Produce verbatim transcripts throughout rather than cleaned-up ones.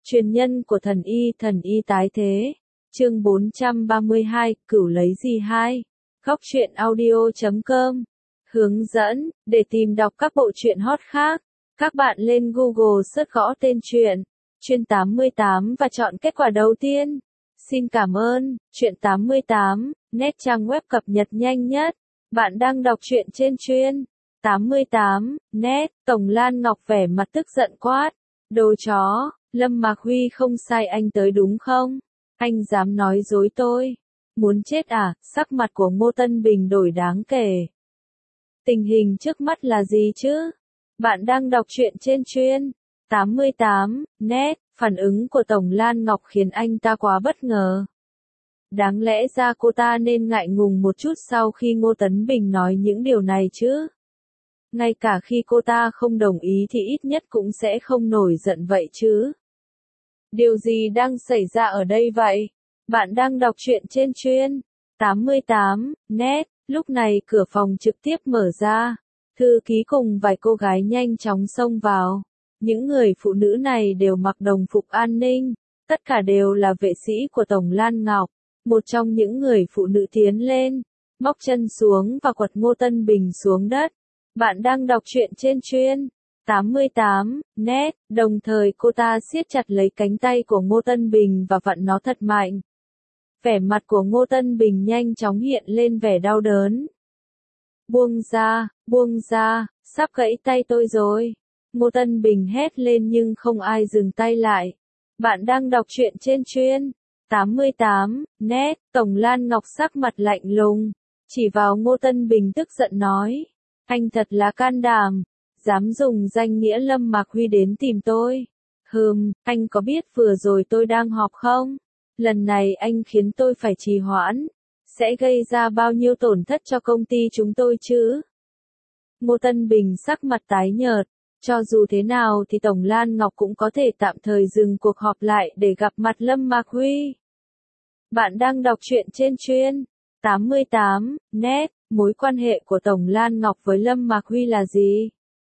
Truyền nhân của thần y, thần y tái thế. Chương bốn trăm ba mươi hai, Cửu lấy gì hai. Góc truyện audio chấm com. Hướng dẫn, để tìm đọc các bộ truyện hot khác, các bạn lên Google search gõ tên truyện, Truyện tám mươi tám và chọn kết quả đầu tiên. Xin cảm ơn, Truyện tám mươi tám, net trang web cập nhật nhanh nhất. Bạn đang đọc truyện trên Truyện tám mươi tám, net. Tổng Lan Ngọc vẻ mặt tức giận quát. Đồ chó, Lâm Mạc Huy không sai anh tới đúng không? Anh dám nói dối tôi. Muốn chết à? Sắc mặt của Ngô Tân Bình đổi đáng kể. Tình hình trước mắt là gì chứ? Bạn đang đọc truyện trên Truyện tám mươi tám, net. Phản ứng của Tổng Lan Ngọc khiến anh ta quá bất ngờ. Đáng lẽ ra cô ta nên ngại ngùng một chút sau khi Ngô Tấn Bình nói những điều này chứ. Ngay cả khi cô ta không đồng ý thì ít nhất cũng sẽ không nổi giận vậy chứ. Điều gì đang xảy ra ở đây vậy? Bạn đang đọc truyện trên Truyện tám mươi tám, net. Lúc này cửa phòng trực tiếp mở ra. Thư ký cùng vài cô gái nhanh chóng xông vào. Những người phụ nữ này đều mặc đồng phục an ninh. Tất cả đều là vệ sĩ của Tổng Lan Ngọc. Một trong những người phụ nữ tiến lên, móc chân xuống và quật Ngô Tân Bình xuống đất. Bạn đang đọc truyện trên Truyện tám mươi tám, net. Đồng thời cô ta siết chặt lấy cánh tay của Ngô Tân Bình và vặn nó thật mạnh. Vẻ mặt của Ngô Tân Bình nhanh chóng hiện lên vẻ đau đớn. Buông ra, buông ra, sắp gãy tay tôi rồi. Ngô Tân Bình hét lên nhưng không ai dừng tay lại. Bạn đang đọc truyện trên Truyện tám mươi tám, net. Tổng Lan Ngọc sắc mặt lạnh lùng, chỉ vào Ngô Tân Bình tức giận nói. Anh thật là can đảm, dám dùng danh nghĩa Lâm Mạc Huy đến tìm tôi. Hừm, anh có biết vừa rồi tôi đang họp không? Lần này anh khiến tôi phải trì hoãn, sẽ gây ra bao nhiêu tổn thất cho công ty chúng tôi chứ? Ngô Tân Bình sắc mặt tái nhợt, cho dù thế nào thì Tổng Lan Ngọc cũng có thể tạm thời dừng cuộc họp lại để gặp mặt Lâm Mạc Huy. Bạn đang đọc truyện trên Truyện tám mươi tám, net. Mối quan hệ của Tổng Lan Ngọc với Lâm Mạc Huy là gì?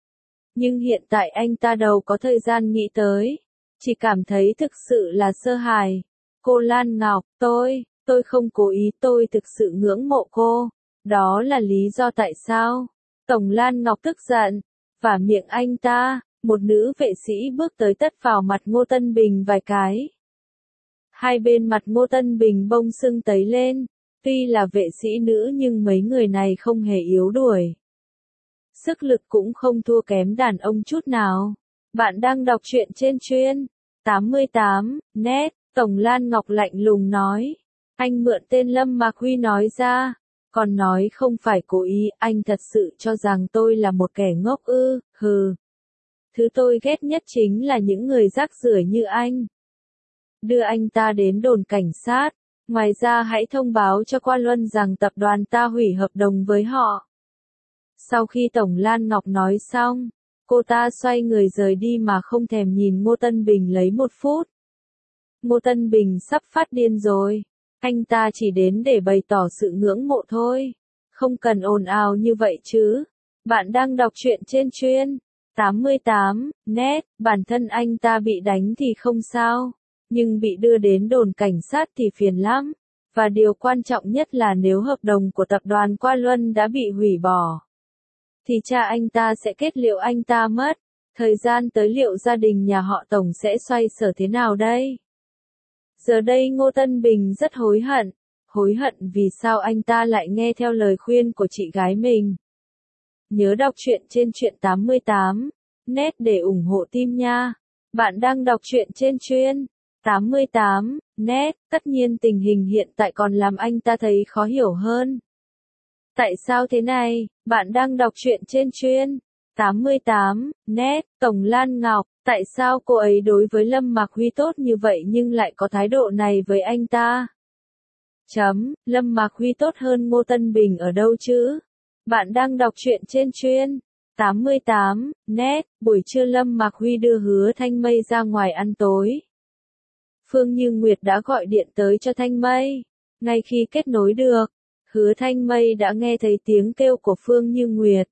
Nhưng hiện tại anh ta đâu có thời gian nghĩ tới. Chỉ cảm thấy thực sự là sơ hài. Cô Lan Ngọc, tôi, tôi không cố ý, tôi thực sự ngưỡng mộ cô. Đó là lý do tại sao? Tổng Lan Ngọc tức giận, vả miệng anh ta. Một nữ vệ sĩ bước tới tát vào mặt Ngô Tân Bình vài cái. Hai bên mặt Ngô Tân Bình bông sưng tấy lên. Tuy là vệ sĩ nữ nhưng mấy người này không hề yếu đuổi. Sức lực cũng không thua kém đàn ông chút nào. Bạn đang đọc truyện trên Truyện tám mươi tám, net. Tổng Lan Ngọc lạnh lùng nói. Anh mượn tên Lâm Mạc Huy nói ra. Còn nói không phải cố ý, anh thật sự cho rằng tôi là một kẻ ngốc ư, hừ. Thứ tôi ghét nhất chính là những người rác rưởi như anh. Đưa anh ta đến đồn cảnh sát. Ngoài ra hãy thông báo cho Qua Luân rằng tập đoàn ta hủy hợp đồng với họ. Sau khi Tổng Lan Ngọc nói xong, cô ta xoay người rời đi mà không thèm nhìn Ngô Tân Bình lấy một phút. Ngô Tân Bình sắp phát điên rồi. Anh ta chỉ đến để bày tỏ sự ngưỡng mộ thôi. Không cần ồn ào như vậy chứ. Bạn đang đọc truyện trên Truyện tám mươi tám, net. Bản thân anh ta bị đánh thì không sao. Nhưng bị đưa đến đồn cảnh sát thì phiền lắm. Và điều quan trọng nhất là nếu hợp đồng của tập đoàn Qua Luân đã bị hủy bỏ, thì cha anh ta sẽ kết liễu anh ta mất. Thời gian tới liệu gia đình nhà họ Tổng sẽ xoay sở thế nào đây? Giờ đây Ngô Tân Bình rất hối hận. Hối hận vì sao anh ta lại nghe theo lời khuyên của chị gái mình. Nhớ đọc truyện trên Truyện tám mươi tám, net để ủng hộ team nha. Bạn đang đọc truyện trên Truyện tám mươi tám, net. Tất nhiên tình hình hiện tại còn làm anh ta thấy khó hiểu hơn. Tại sao thế này? Bạn đang đọc truyện trên Truyện tám mươi tám, net. Tổng Lan Ngọc, tại sao cô ấy đối với Lâm Mạc Huy tốt như vậy nhưng lại có thái độ này với anh ta? Chấm, Lâm Mạc Huy tốt hơn Ngô Tân Bình ở đâu chứ? Bạn đang đọc truyện trên Truyện tám mươi tám, net. Buổi trưa Lâm Mạc Huy đưa Hứa Thanh Mây ra ngoài ăn tối. Phương Như Nguyệt đã gọi điện tới cho Thanh Mây. Ngay khi kết nối được, Hứa Thanh Mây đã nghe thấy tiếng kêu của Phương Như Nguyệt.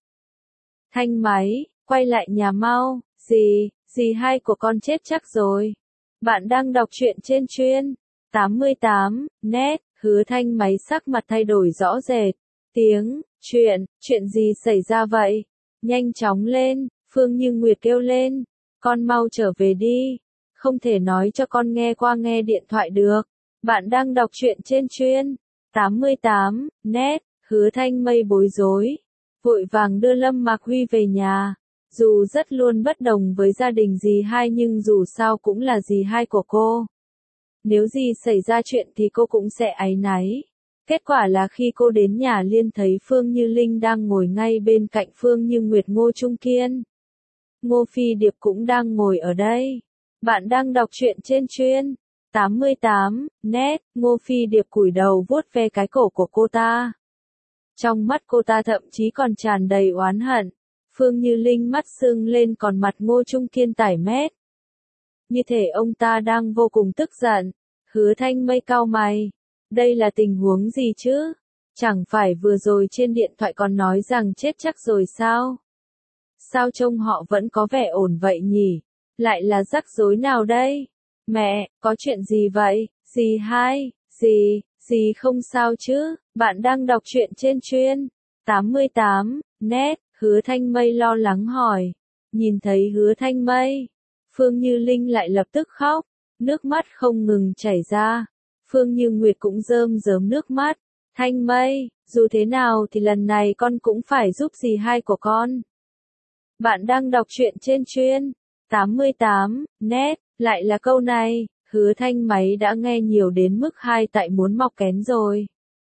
Thanh máy, quay lại nhà mau. Dì, dì hai của con chết chắc rồi. Bạn đang đọc truyện trên chuyên tám mươi tám net, Hứa Thanh máy sắc mặt thay đổi rõ rệt. Tiếng, chuyện, chuyện gì xảy ra vậy? Nhanh chóng lên, Phương Như Nguyệt kêu lên. Con mau trở về đi. Không thể nói cho con nghe qua nghe điện thoại được. Bạn đang đọc truyện trên chuyên tám mươi tám net, Hứa Thanh mây bối rối. Vội vàng đưa Lâm Mạc Huy về nhà. Dù rất luôn bất đồng với gia đình dì hai nhưng dù sao cũng là dì hai của cô. Nếu dì xảy ra chuyện thì cô cũng sẽ áy náy. Kết quả là khi cô đến nhà Liên thấy Phương Như Linh đang ngồi ngay bên cạnh Phương Như Nguyệt Ngô Trung Kiên. Ngô Phi Điệp cũng đang ngồi ở đây. Bạn đang đọc truyện trên chuyên tám mươi tám net, Ngô Phi Điệp cúi đầu vuốt ve cái cổ của cô ta. Trong mắt cô ta thậm chí còn tràn đầy oán hận. Phương Như Linh mắt sưng lên còn mặt Ngô Trung Kiên tái mét. Như thể ông ta đang vô cùng tức giận. Hứa Thanh mây cau mày. Đây là tình huống gì chứ? Chẳng phải vừa rồi trên điện thoại còn nói rằng chết chắc rồi sao? Sao trông họ vẫn có vẻ ổn vậy nhỉ? Lại là rắc rối nào đây? Mẹ, có chuyện gì vậy? Dì hai, dì, dì không sao chứ? Bạn đang đọc truyện trên chuyên tám mươi tám net, Hứa Thanh mây lo lắng hỏi. Nhìn thấy Hứa Thanh mây, Phương Như Linh lại lập tức khóc, nước mắt không ngừng chảy ra. Phương Như Nguyệt cũng rơm rớm nước mắt. Thanh mây, dù thế nào thì lần này con cũng phải giúp dì hai của con. Bạn đang đọc truyện trên chuyên tám mươi tám net, lại là câu này. Hứa Thanh máy đã nghe nhiều đến mức hai tại muốn mọc kén rồi.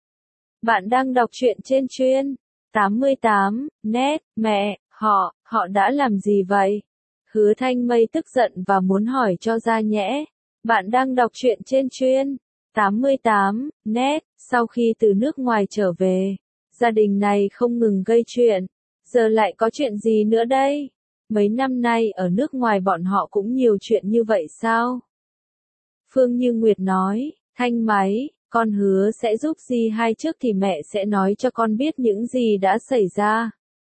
Bạn đang đọc truyện trên chuyên tám mươi tám net, mẹ, họ, họ đã làm gì vậy? Hứa Thanh mây tức giận và muốn hỏi cho ra nhẽ. Bạn đang đọc truyện trên chuyên tám mươi tám net, sau khi từ nước ngoài trở về, gia đình này không ngừng gây chuyện, giờ lại có chuyện gì nữa đây? Mấy năm nay ở nước ngoài bọn họ cũng nhiều chuyện như vậy sao? Phương Như Nguyệt nói, Thanh máy, con hứa sẽ giúp dì hai trước thì mẹ sẽ nói cho con biết những gì đã xảy ra.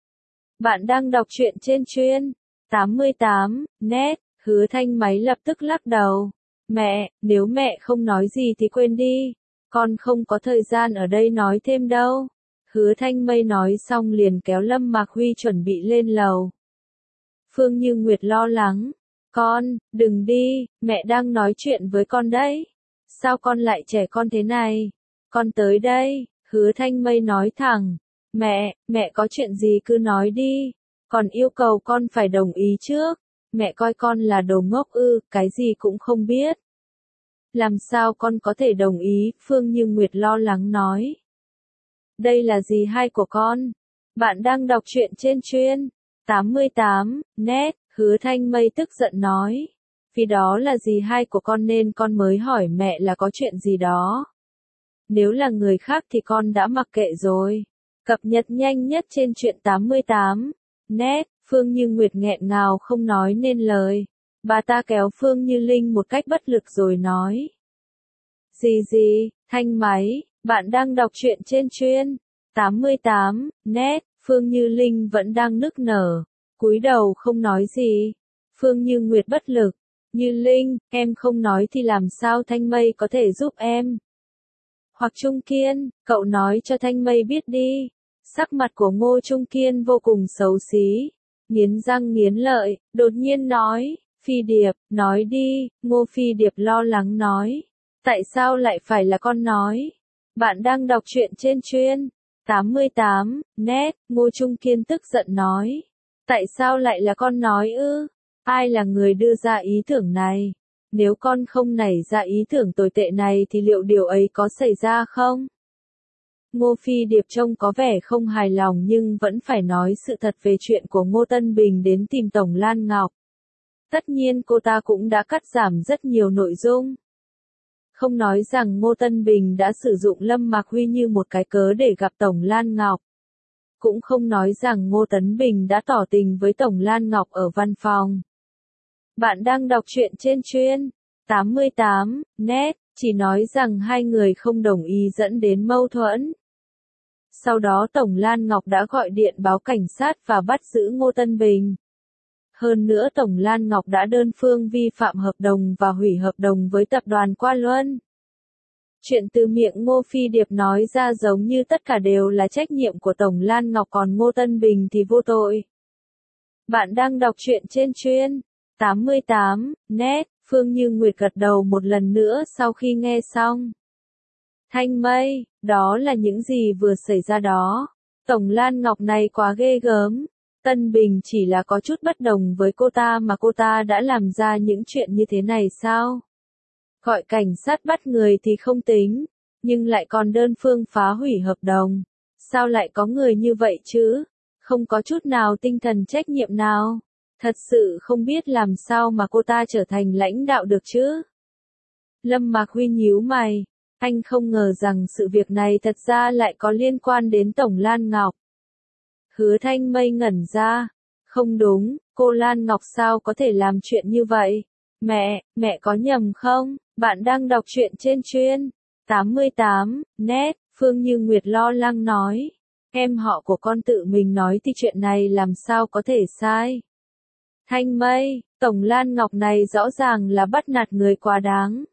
Bạn đang đọc truyện trên chuyên tám mươi tám net, Hứa Thanh máy lập tức lắc đầu. Mẹ, nếu mẹ không nói gì thì quên đi, con không có thời gian ở đây nói thêm đâu. Hứa Thanh mây nói xong liền kéo Lâm Mạc Huy chuẩn bị lên lầu. Phương Như Nguyệt lo lắng. Con, đừng đi, mẹ đang nói chuyện với con đấy. Sao con lại trẻ con thế này? Con tới đây, Hứa Thanh mây nói thẳng. Mẹ, mẹ có chuyện gì cứ nói đi. Còn yêu cầu con phải đồng ý trước. Mẹ coi con là đồ ngốc ư, cái gì cũng không biết. Làm sao con có thể đồng ý, Phương Như Nguyệt lo lắng nói. Đây là dì hai của con. Bạn đang đọc truyện trên chuyên tám mươi tám net, Hứa Thanh mây tức giận nói. Vì đó là dì hai của con nên con mới hỏi mẹ là có chuyện gì đó. Nếu là người khác thì con đã mặc kệ rồi. Cập nhật nhanh nhất trên truyện tám mươi tám net, Phương Như Nguyệt nghẹn ngào không nói nên lời. Bà ta kéo Phương Như Linh một cách bất lực rồi nói. Gì gì, Thanh máy, bạn đang đọc truyện trên chuyên tám mươi tám net, Phương Như Linh vẫn đang nức nở, cúi đầu không nói gì. Phương Như Nguyệt bất lực. Như Linh, em không nói thì làm sao Thanh mây có thể giúp em? Hoặc Trung Kiên, cậu nói cho Thanh mây biết đi. Sắc mặt của Ngô Trung Kiên vô cùng xấu xí. Nghiến răng nghiến lợi, đột nhiên nói. Phi Điệp, nói đi, Ngô Phi Điệp lo lắng nói. Tại sao lại phải là con nói? Bạn đang đọc truyện trên chuyên tám mươi tám net, Ngô Trung Kiên tức giận nói. Tại sao lại là con nói ư? Ai là người đưa ra ý tưởng này? Nếu con không nảy ra ý tưởng tồi tệ này thì liệu điều ấy có xảy ra không? Ngô Phi Điệp trông có vẻ không hài lòng nhưng vẫn phải nói sự thật về chuyện của Ngô Tân Bình đến tìm Tổng Lan Ngọc. Tất nhiên cô ta cũng đã cắt giảm rất nhiều nội dung. Không nói rằng Ngô Tân Bình đã sử dụng Lâm Mạc Huy như một cái cớ để gặp Tổng Lan Ngọc. Cũng không nói rằng Ngô Tấn Bình đã tỏ tình với Tổng Lan Ngọc ở văn phòng. Bạn đang đọc truyện trên chuyên tám mươi tám net, chỉ nói rằng hai người không đồng ý dẫn đến mâu thuẫn. Sau đó Tổng Lan Ngọc đã gọi điện báo cảnh sát và bắt giữ Ngô Tân Bình. Hơn nữa Tổng Lan Ngọc đã đơn phương vi phạm hợp đồng và hủy hợp đồng với tập đoàn Qua Luân. Chuyện từ miệng Ngô Phi Điệp nói ra giống như tất cả đều là trách nhiệm của Tổng Lan Ngọc, còn Ngô Tân Bình thì vô tội. Bạn đang đọc truyện trên chuyên tám mươi tám net. Phương Như Nguyệt gật đầu một lần nữa sau khi nghe xong. Thanh Mây, đó là những gì vừa xảy ra đó. Tổng Lan Ngọc này quá ghê gớm. Tân Bình chỉ là có chút bất đồng với cô ta mà cô ta đã làm ra những chuyện như thế này sao? Gọi cảnh sát bắt người thì không tính, nhưng lại còn đơn phương phá hủy hợp đồng. Sao lại có người như vậy chứ? Không có chút nào tinh thần trách nhiệm nào. Thật sự không biết làm sao mà cô ta trở thành lãnh đạo được chứ? Lâm Mạc Huy nhíu mày. Anh không ngờ rằng sự việc này thật ra lại có liên quan đến Tổng Lan Ngọc. Hứa Thanh Mây ngẩn ra. Không đúng, cô Lan Ngọc sao có thể làm chuyện như vậy? Mẹ, mẹ có nhầm không? Bạn đang đọc truyện trên chuyên tám mươi tám net. Phương Như Nguyệt lo lắng nói. Em họ của con tự mình nói thì chuyện này làm sao có thể sai? Thanh Mây, Tổng Lan Ngọc này rõ ràng là bắt nạt người quá đáng.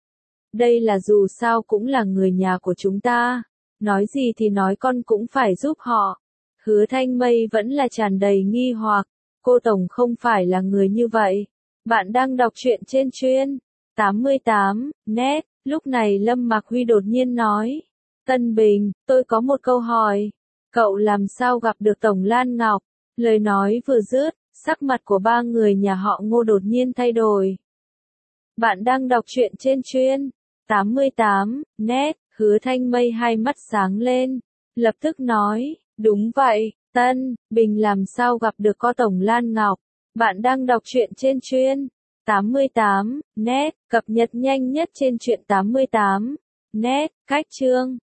Đây là dù sao cũng là người nhà của chúng ta. Nói gì thì nói, con cũng phải giúp họ. Hứa Thanh Mây vẫn là tràn đầy nghi hoặc. Cô Tổng không phải là người như vậy. Bạn đang đọc truyện trên chuyên tám mươi tám net. Lúc này Lâm Mạc Huy đột nhiên nói. Tân Bình, tôi có một câu hỏi. Cậu làm sao gặp được Tổng Lan Ngọc? Lời nói vừa dứt, sắc mặt của ba người nhà họ Ngô đột nhiên thay đổi. Bạn đang đọc truyện trên chuyên tám mươi tám net. Hứa Thanh Mây hai mắt sáng lên, lập tức nói, đúng vậy, Tân Bình làm sao gặp được có Tổng Lan Ngọc. Bạn đang đọc truyện trên chuyên tám mươi tám net, cập nhật nhanh nhất trên truyện tám mươi tám net, cách chương